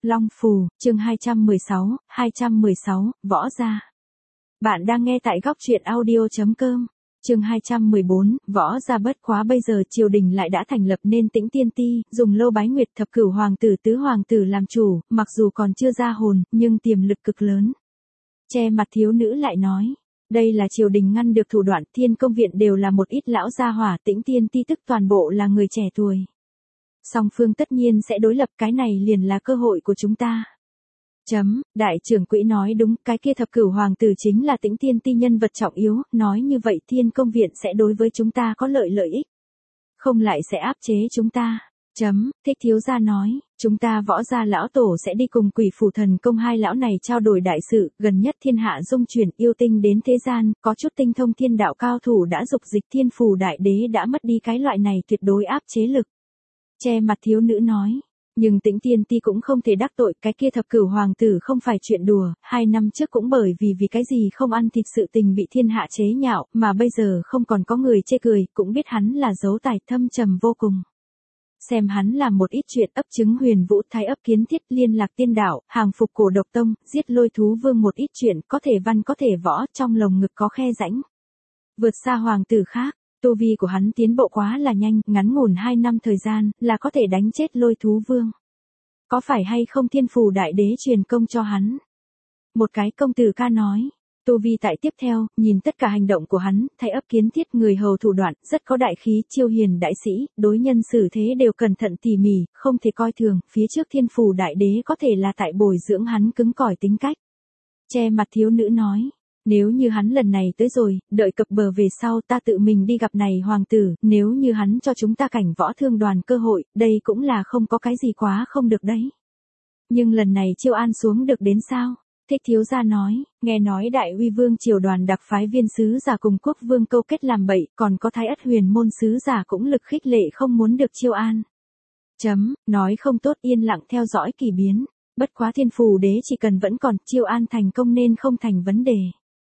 Long Phù, chương 216, Võ Gia. Bạn đang nghe tại góc truyện audio.com. Chương 214, Võ Gia. Bất quá bây giờ triều đình lại đã thành lập nên Tĩnh Tiên Ti, dùng Lâu Bái Nguyệt thập cửu hoàng tử tứ hoàng tử làm chủ, mặc dù còn chưa ra hồn, nhưng tiềm lực cực lớn. Che mặt thiếu nữ lại nói, đây là triều đình ngăn được thủ đoạn, Thiên Công viện đều là một ít lão gia hỏa, Tĩnh Tiên Ti tức toàn bộ là người trẻ tuổi. Song phương tất nhiên sẽ đối lập, cái này liền là cơ hội của chúng ta. Đại trưởng quỹ nói đúng, cái kia thập cửu hoàng tử chính là Tĩnh Tiên Ti nhân vật trọng yếu, nói như vậy Thiên Công viện sẽ đối với chúng ta có lợi ích. Không lại sẽ áp chế chúng ta. Thích thiếu gia nói, chúng ta Võ Gia lão tổ sẽ đi cùng Quỷ Phủ Thần Công hai lão này trao đổi đại sự, gần nhất thiên hạ dung chuyển, yêu tinh đến thế gian, có chút tinh thông thiên đạo cao thủ đã dục dịch, Thiên Phủ Đại Đế đã mất đi cái loại này tuyệt đối áp chế lực. Che mặt thiếu nữ nói, nhưng Tĩnh Tiên Ti cũng không thể đắc tội, cái kia thập cửu hoàng tử không phải chuyện đùa, 2 năm trước cũng bởi vì cái gì không ăn thịt sự tình bị thiên hạ chế nhạo, mà bây giờ không còn có người chê cười, cũng biết hắn là dấu tài thâm trầm vô cùng. Xem hắn làm một ít chuyện, ấp trứng Huyền Vũ Thái ấp kiến thiết, liên lạc tiên đạo, hàng phục Cổ Độc Tông, giết Lôi Thú Vương, một ít chuyện có thể văn có thể võ, trong lồng ngực có khe rãnh. Vượt xa hoàng tử khác. Tu vi của hắn tiến bộ quá là nhanh, ngắn ngủn 2 năm thời gian, là có thể đánh chết Lôi Thú Vương. Có phải hay không Thiên Phủ Đại Đế truyền công cho hắn? Một cái công tử ca nói, tu vi tại tiếp theo, nhìn tất cả hành động của hắn, Thái ấp kiến thiết, người hầu thủ đoạn, rất có đại khí, chiêu hiền đại sĩ, đối nhân xử thế đều cẩn thận tỉ mỉ, không thể coi thường, phía trước Thiên Phủ Đại Đế có thể là tại bồi dưỡng hắn cứng cỏi tính cách. Che mặt thiếu nữ nói, nếu như hắn lần này tới rồi, đợi cập bờ về sau ta tự mình đi gặp này hoàng tử, nếu như hắn cho chúng ta cảnh võ thương đoàn cơ hội, đây cũng là không có cái gì quá không được đấy. Nhưng lần này Chiêu An xuống được đến sao? Thích thiếu gia nói, nghe nói Đại Uy Vương triều đoàn đặc phái viên sứ giả cùng Quốc Vương câu kết làm bậy, còn có Thái Ất Huyền môn sứ giả cũng lực khích lệ không muốn được Chiêu An. Nói không tốt, yên lặng theo dõi kỳ biến. Bất quá Thiên Phủ Đế chỉ cần vẫn còn, Chiêu An thành công nên không thành vấn đề.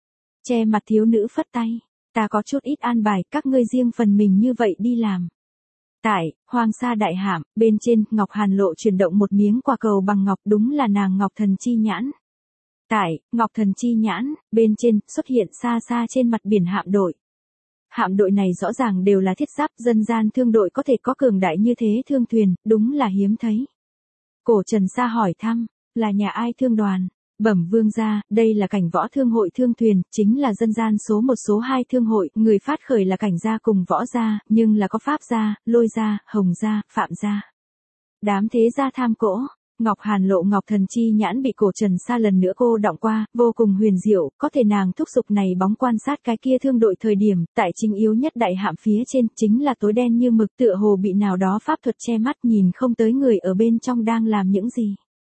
Che mặt thiếu nữ phất tay, ta có chút ít an bài, các ngươi riêng phần mình như vậy đi làm. Tại Hoàng Sa Đại Hạm, bên trên, Ngọc Hàn Lộ chuyển động một miếng quả cầu bằng ngọc, đúng là nàng Ngọc Thần Chi Nhãn. Tại Ngọc Thần Chi Nhãn, bên trên, xuất hiện xa xa trên mặt biển hạm đội. Hạm đội này rõ ràng đều là thiết giáp, dân gian thương đội có thể có cường đại như thế thương thuyền, đúng là hiếm thấy. Cổ Trần Sa hỏi thăm, là nhà ai thương đoàn? Bẩm vương gia, đây là Cảnh Võ Thương hội thương thuyền, chính là dân gian số 1 số 2 thương hội, người phát khởi là Cảnh gia cùng Võ gia, nhưng là có Pháp gia, Lôi gia, Hồng gia, Phạm gia. Đám thế gia tham cỗ. Ngọc Hàn Lộ Ngọc Thần Chi Nhãn bị Cổ Trần Sa lần nữa cô đọng qua, vô cùng huyền diệu, có thể nàng thúc giục này bóng quan sát cái kia thương đội thời điểm, tại chính yếu nhất đại hạm phía trên, chính là tối đen như mực, tựa hồ bị nào đó pháp thuật che mắt, nhìn không tới người ở bên trong đang làm những gì.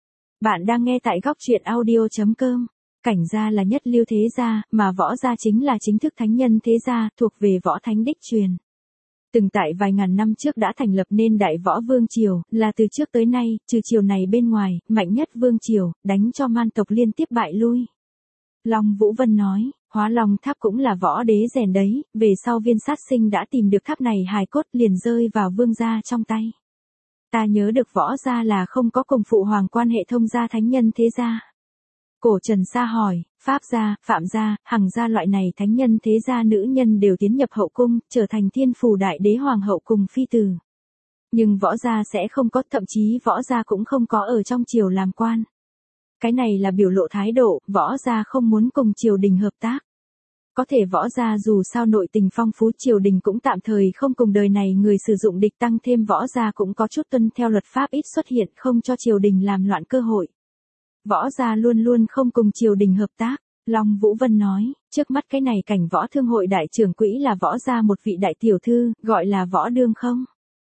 Bạn đang nghe tại góc truyện audio.com. Cảnh gia là nhất lưu thế gia, mà Võ gia chính là chính thức thánh nhân thế gia, thuộc về Võ Thánh đích truyền. Từng tại vài ngàn năm trước đã thành lập nên Đại Võ Vương Triều, là từ trước tới nay, trừ triều này bên ngoài, mạnh nhất Vương Triều, đánh cho man tộc liên tiếp bại lui. Long Vũ Vân nói, Hóa Long Tháp cũng là Võ Đế rèn đấy, về sau Viên Sát Sinh đã tìm được tháp này hài cốt liền rơi vào Vương gia trong tay. Ta nhớ được Võ gia là không có cùng phụ hoàng quan hệ thông gia thánh nhân thế gia. Cổ Trần Sa hỏi, Pháp gia, Phạm gia, Hằng gia loại này thánh nhân thế gia nữ nhân đều tiến nhập hậu cung, trở thành Thiên Phủ Đại Đế hoàng hậu cùng phi tử. Nhưng Võ gia sẽ không có, thậm chí Võ gia cũng không có ở trong triều làm quan. Cái này là biểu lộ thái độ, Võ gia không muốn cùng triều đình hợp tác. Có thể Võ gia dù sao nội tình phong phú, triều đình cũng tạm thời không cùng đời này người sử dụng địch, tăng thêm Võ gia cũng có chút tuân theo luật pháp, ít xuất hiện, không cho triều đình làm loạn cơ hội. Võ gia luôn luôn không cùng triều đình hợp tác. Long Vũ Vân nói, trước mắt cái này Cảnh Võ Thương hội đại trưởng quỹ là Võ gia một vị đại tiểu thư, gọi là Võ Đương Không.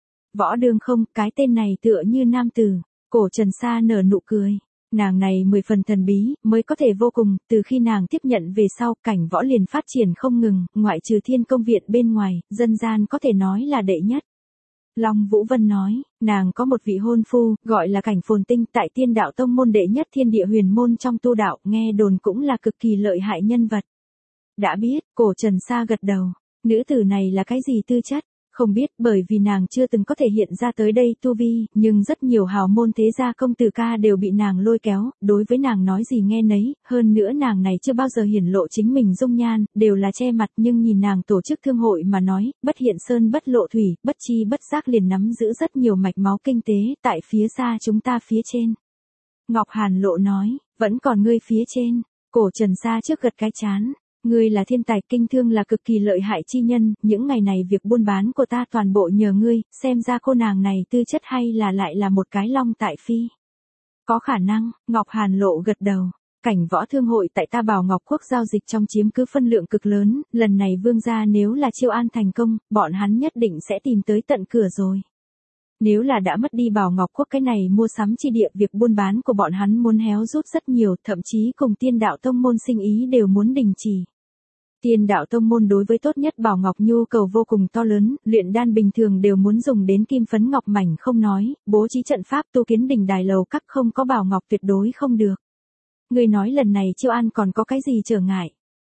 Võ Đương Không, cái tên này tựa như nam tử. Cổ Trần Sa nở nụ cười. Nàng này 10 phần thần bí, mới có thể vô cùng, từ khi nàng tiếp nhận về sau, Cảnh Võ liền phát triển không ngừng, ngoại trừ Thiên Công viện bên ngoài, dân gian có thể nói là đệ nhất. Long Vũ Vân nói, nàng có một vị hôn phu, gọi là Cảnh Phồn Tinh, tại Tiên Đạo Tông môn đệ nhất thiên địa huyền môn trong tu đạo, nghe đồn cũng là cực kỳ lợi hại nhân vật. Đã biết, Cổ Trần Sa gật đầu, nữ tử này là cái gì tư chất? Không biết bởi vì nàng chưa từng có thể hiện ra tới đây tu vi, nhưng rất nhiều hào môn thế gia công tử ca đều bị nàng lôi kéo, đối với nàng nói gì nghe nấy, hơn nữa nàng này chưa bao giờ hiển lộ chính mình dung nhan, đều là che mặt nhưng nhìn nàng tổ chức thương hội mà nói, bất hiện sơn bất lộ thủy, bất chi bất giác liền nắm giữ rất nhiều mạch máu kinh tế, tại phía xa chúng ta phía trên. Ngọc Hàn Lộ nói, vẫn còn ngươi phía trên, Cổ Trần Sa trước gật cái chán. Ngươi là thiên tài, kinh thương là cực kỳ lợi hại chi nhân, những ngày này việc buôn bán của ta toàn bộ nhờ ngươi, xem ra cô nàng này tư chất hay là lại là một cái long tại phi. Có khả năng, Ngọc Hàn Lộ gật đầu. Cảnh võ thương hội tại ta Bảo Ngọc Quốc giao dịch trong chiếm cứ phân lượng cực lớn, lần này vương gia nếu là chiêu an thành công, bọn hắn nhất định sẽ tìm tới tận cửa rồi. Nếu là đã mất đi Bảo Ngọc Quốc cái này mua sắm chi địa, việc buôn bán của bọn hắn muốn héo rút rất nhiều, thậm chí cùng Tiên Đạo Tông môn sinh ý đều muốn đình chỉ. Tiên Đạo Tông môn đối với tốt nhất Bảo Ngọc nhu cầu vô cùng to lớn, luyện đan bình thường đều muốn dùng đến kim phấn ngọc mảnh không nói, bố trí trận pháp tu kiến đình đài lầu các không có Bảo Ngọc tuyệt đối không được. Người nói lần này chiêu an còn có cái gì trở ngại?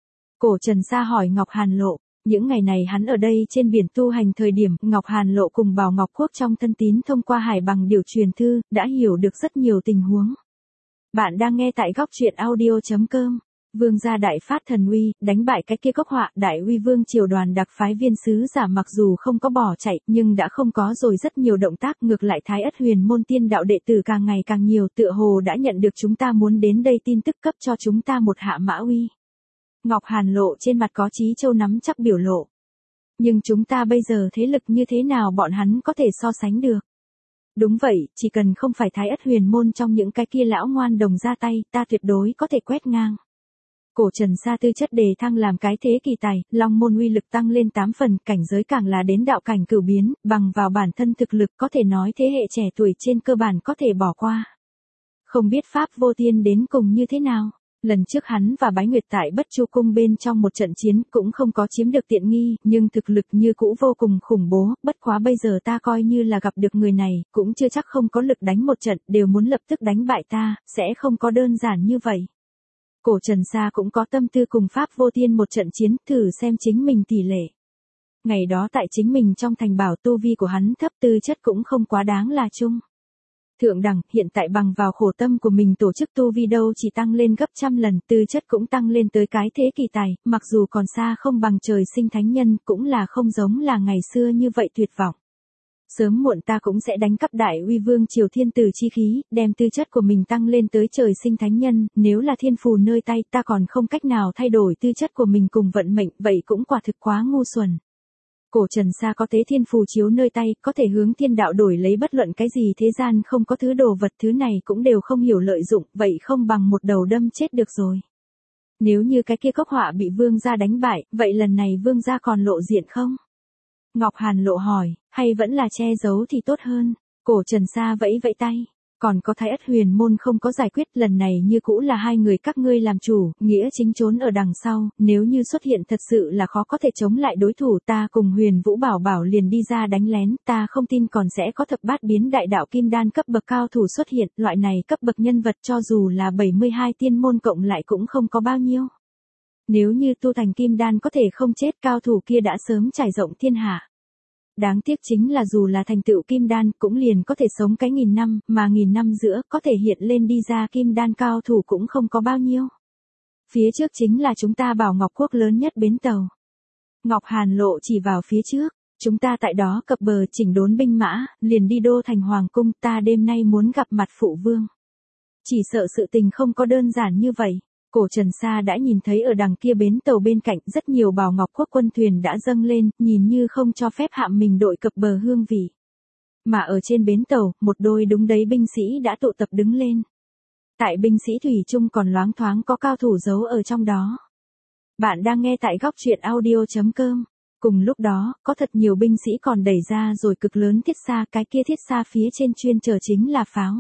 Cổ Trần Sa hỏi Ngọc Hàn Lộ. Những ngày này hắn ở đây trên biển tu hành thời điểm, Ngọc Hàn Lộ cùng Bảo Ngọc Quốc trong thân tín thông qua hải bằng điều truyền thư, đã hiểu được rất nhiều tình huống. Bạn đang nghe tại góc truyện audio.com. Vương gia đại phát thần uy, đánh bại cái kia cốc họa, đại uy vương triều đoàn đặc phái viên sứ giả mặc dù không có bỏ chạy, nhưng đã không có rồi rất nhiều động tác, ngược lại Thái Ất Huyền môn tiên đạo đệ tử càng ngày càng nhiều, tựa hồ đã nhận được chúng ta muốn đến đây tin tức, cấp cho chúng ta một hạ mã uy. Ngọc Hàn Lộ trên mặt có chí châu nắm chắc biểu lộ. Nhưng chúng ta bây giờ thế lực như thế nào bọn hắn có thể so sánh được? Đúng vậy, chỉ cần không phải Thái Ất Huyền môn trong những cái kia lão ngoan đồng ra tay, ta tuyệt đối có thể quét ngang. Cổ Trần Sa tư chất đề thăng làm cái thế kỳ tài, long môn uy lực tăng lên 8 phần, cảnh giới càng là đến đạo cảnh cửu biến, bằng vào bản thân thực lực có thể nói thế hệ trẻ tuổi trên cơ bản có thể bỏ qua. Không biết Pháp Vô Tiên đến cùng như thế nào? Lần trước hắn và Bái Nguyệt tại Bất Chu Cung bên trong một trận chiến cũng không có chiếm được tiện nghi, nhưng thực lực như cũ vô cùng khủng bố, bất quá bây giờ ta coi như là gặp được người này, cũng chưa chắc không có lực đánh một trận, đều muốn lập tức đánh bại ta, sẽ không có đơn giản như vậy. Cổ Trần Sa cũng có tâm tư cùng Pháp Vô Tiên một trận chiến, thử xem chính mình tỷ lệ. Ngày đó tại chính mình trong thành bảo tu vi của hắn thấp, tư chất cũng không quá đáng là chung. Thượng đẳng, hiện tại bằng vào khổ tâm của mình tổ chức tu vi đâu chỉ tăng lên gấp trăm lần, tư chất cũng tăng lên tới cái thế kỳ tài, mặc dù còn xa không bằng trời sinh thánh nhân, cũng là không giống là ngày xưa như vậy tuyệt vọng. Sớm muộn ta cũng sẽ đánh cắp đại uy vương triều thiên tử chi khí, đem tư chất của mình tăng lên tới trời sinh thánh nhân, nếu là thiên phù nơi tay ta còn không cách nào thay đổi tư chất của mình cùng vận mệnh, vậy cũng quả thực quá ngu xuẩn. Cổ Trần Sa có tế thiên phù chiếu nơi tay, có thể hướng thiên đạo đổi lấy bất luận cái gì thế gian không có thứ đồ vật, thứ này cũng đều không hiểu lợi dụng, vậy không bằng một đầu đâm chết được rồi. Nếu như cái kia cốc họa bị vương gia đánh bại, vậy lần này vương gia còn lộ diện không? Ngọc Hàn Lộ hỏi, hay vẫn là che giấu thì tốt hơn? Cổ Trần Sa vẫy vẫy tay. Còn có Thái Ất Huyền môn không có giải quyết, lần này như cũ là hai người các ngươi làm chủ, nghĩa chính trốn ở đằng sau, nếu như xuất hiện thật sự là khó có thể chống lại đối thủ, ta cùng Huyền Vũ Bảo Bảo liền đi ra đánh lén, ta không tin còn sẽ có thập bát biến đại đạo kim đan cấp bậc cao thủ xuất hiện, loại này cấp bậc nhân vật cho dù là 72 tiên môn cộng lại cũng không có bao nhiêu. Nếu như tu thành kim đan có thể không chết, cao thủ kia đã sớm trải rộng thiên hạ. Đáng tiếc chính là dù là thành tựu kim đan cũng liền có thể sống cái 1000 năm, mà 1000 năm giữa có thể hiện lên đi ra kim đan cao thủ cũng không có bao nhiêu. Phía trước chính là chúng ta Bảo Ngọc Quốc lớn nhất bến tàu. Ngọc Hàn Lộ chỉ vào phía trước, chúng ta tại đó cập bờ chỉnh đốn binh mã, liền đi đô thành hoàng cung, ta đêm nay muốn gặp mặt phụ vương. Chỉ sợ sự tình không có đơn giản như vậy. Cổ Trần Sa đã nhìn thấy ở đằng kia bến tàu bên cạnh rất nhiều Bảo Ngọc Quốc quân thuyền đã dâng lên, nhìn như không cho phép hạm mình đội cập bờ hương vị. Mà ở trên bến tàu, một đôi đúng đấy binh sĩ đã tụ tập đứng lên. Tại binh sĩ thủy chung còn loáng thoáng có cao thủ giấu ở trong đó. Bạn đang nghe tại góc truyện audio.com. Cùng lúc đó, có thật nhiều binh sĩ còn đẩy ra rồi cực lớn thiết xa, cái kia thiết xa phía trên chuyên chờ chính là pháo.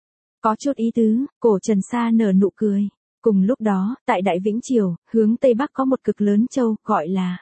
Có chút ý tứ, Cổ Trần Sa nở nụ cười. Cùng lúc đó, tại Đại Vĩnh Triều, hướng Tây Bắc có một cực lớn châu, gọi là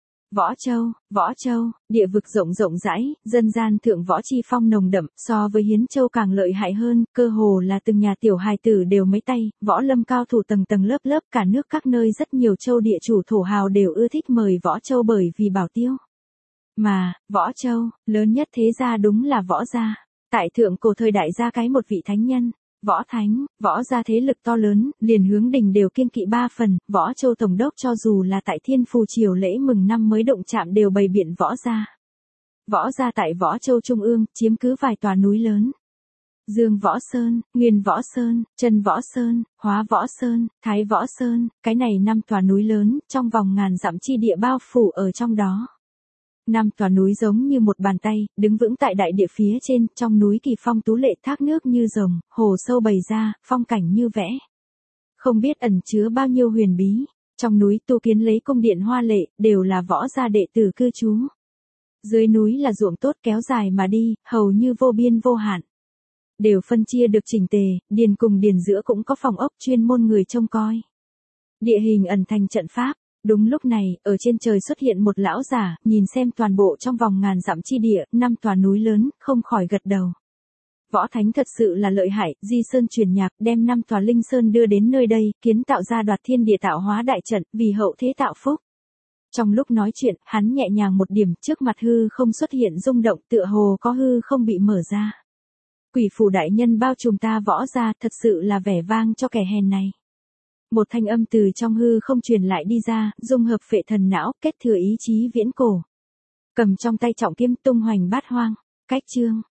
Võ Châu, địa vực rộng rộng rãi, dân gian thượng võ chi phong nồng đậm, so với Hiến Châu càng lợi hại hơn, cơ hồ là từng nhà tiểu hài tử đều mấy tay, võ lâm cao thủ tầng tầng lớp lớp, cả nước các nơi rất nhiều châu địa chủ thổ hào đều ưa thích mời Võ Châu bởi vì bảo tiêu. Mà, Võ Châu, lớn nhất thế gia đúng là Võ gia. Tại thượng cổ thời đại gia cái một vị thánh nhân, Võ Thánh, Võ gia thế lực to lớn, liền hướng đình đều kiêng kỵ 3 phần, Võ Châu tổng đốc cho dù là tại Thiên Phù triều lễ mừng năm mới động chạm đều bày biện Võ gia. Võ gia tại Võ Châu Trung ương, chiếm cứ vài tòa núi lớn. Dương Võ Sơn, Nguyên Võ Sơn, Trân Võ Sơn, Hóa Võ Sơn, Thái Võ Sơn, cái này 5 tòa núi lớn, trong vòng ngàn dặm chi địa bao phủ ở trong đó. 5 tòa núi giống như một bàn tay, đứng vững tại đại địa phía trên, trong núi kỳ phong tú lệ thác nước như rồng, hồ sâu bày ra, phong cảnh như vẽ. Không biết ẩn chứa bao nhiêu huyền bí, trong núi tu kiến lấy cung điện hoa lệ, đều là Võ gia đệ tử cư trú. Dưới núi là ruộng tốt kéo dài mà đi, hầu như vô biên vô hạn. Đều phân chia được chỉnh tề, điền cùng điền giữa cũng có phòng ốc chuyên môn người trông coi. Địa hình ẩn thành trận pháp. Đúng lúc này, ở trên trời xuất hiện một lão giả, nhìn xem toàn bộ trong vòng ngàn dặm chi địa, 5 tòa núi lớn, không khỏi gật đầu. Võ Thánh thật sự là lợi hại, di sơn truyền nhạc, đem 5 tòa linh sơn đưa đến nơi đây, kiến tạo ra đoạt thiên địa tạo hóa đại trận, vì hậu thế tạo phúc. Trong lúc nói chuyện, hắn nhẹ nhàng một điểm, trước mặt hư không xuất hiện rung động, tựa hồ có hư không bị mở ra. Quỷ phù đại nhân bao trùm ta Võ gia, thật sự là vẻ vang cho kẻ hèn này. Một thanh âm từ trong hư không truyền lại đi ra, dung hợp phệ thần não, kết thừa ý chí viễn cổ. Cầm trong tay trọng kiếm tung hoành bát hoang. Cách chương.